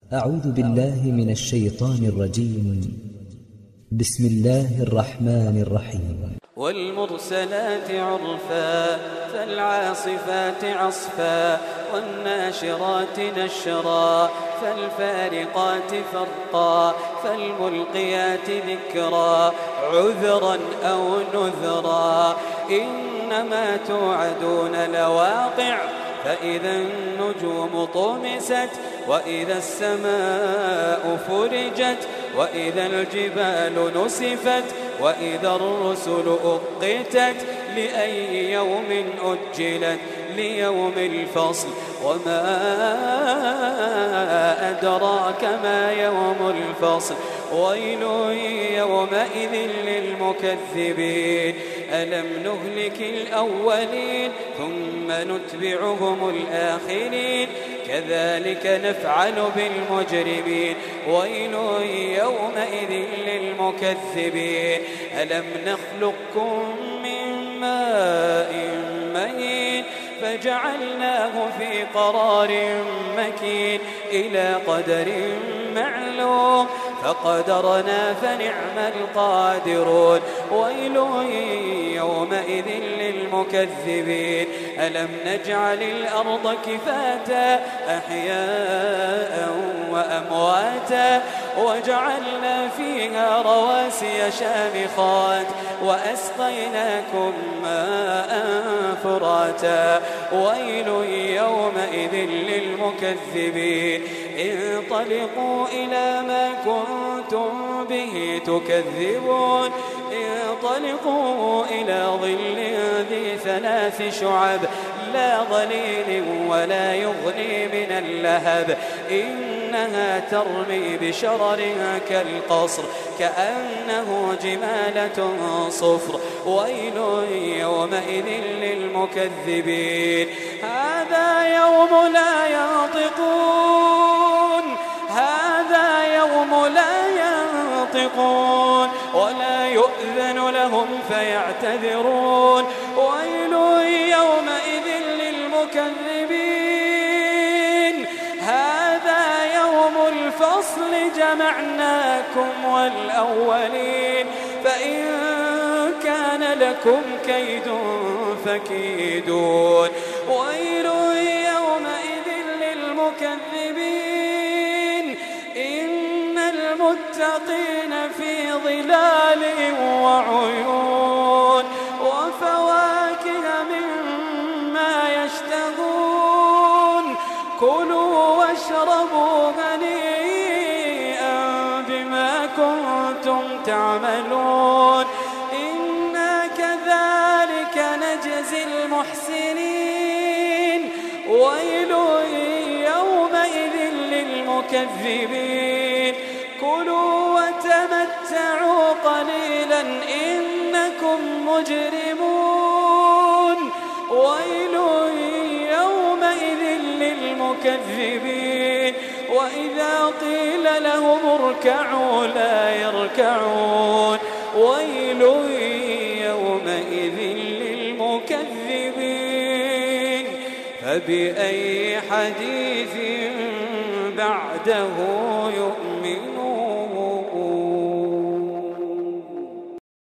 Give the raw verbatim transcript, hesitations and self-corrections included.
أعوذ بالله من الشيطان الرجيم. بسم الله الرحمن الرحيم. والمرسلات عرفا فالعاصفات عصفا والناشرات نشرا فالفارقات فرقا فالملقيات ذكرا عذرا أو نذرا إنما توعدون لواقع فإذا النجوم طمست وإذا السماء فرجت وإذا الجبال نسفت وإذا الرسل أقتت لأي يوم أجلت ليوم الفصل وما أدراك ما يوم الفصل ويل يومئذ للمكذبين ألم نهلك الأولين ثم نتبعهم الآخرين كذلك نفعل بالمجرمين ويل يومئذ للمكذبين ألم نخلقكم من ماء مهين فجعلناه في قرار مكين إلى قدر معلوم فقدرنا فنعم القادرون ويل يومئذ للمكذبين ألم نجعل الأرض كفاتا أحياء وأمواتا وجعلنا فيها رواسي شامخات وأسقيناكم ماء فراتا ويل يومئذ للمكذبين انطلقوا إلى ما كنتم به تكذبون انطلقوا إلى ظل ذي ثلاث شعب لا ظليل ولا يغني من اللهب إنها ترمي بشرر كالقصر كأنه جمالة صفر ويل يومئذ للمكذبين هذا يوم لا ينطقون هذا يوم لا ينطقون ولا يؤذن لهم فيعتذرون ويل يومئذ للمكذبين هذا يوم الفصل جمعناكم والأولين فإن كان لكم كيد فكيدون ويل يومئذ للمكذبين إن المتقين في ظلال وعيون وفواكه مما يشتهون كلوا واشربوا هنيئا بما كنتم تعملون إنا كذلك نجزي المحسنين ويل يومئذ للمكذبين كلوا وتمتعوا قليلا إنكم مجرمون ويل يومئذ للمكذبين وإذا قيل لهم اركعوا لا يركعون ويل يومئذ للمكذبين فبأي حديث بعده يؤمنون.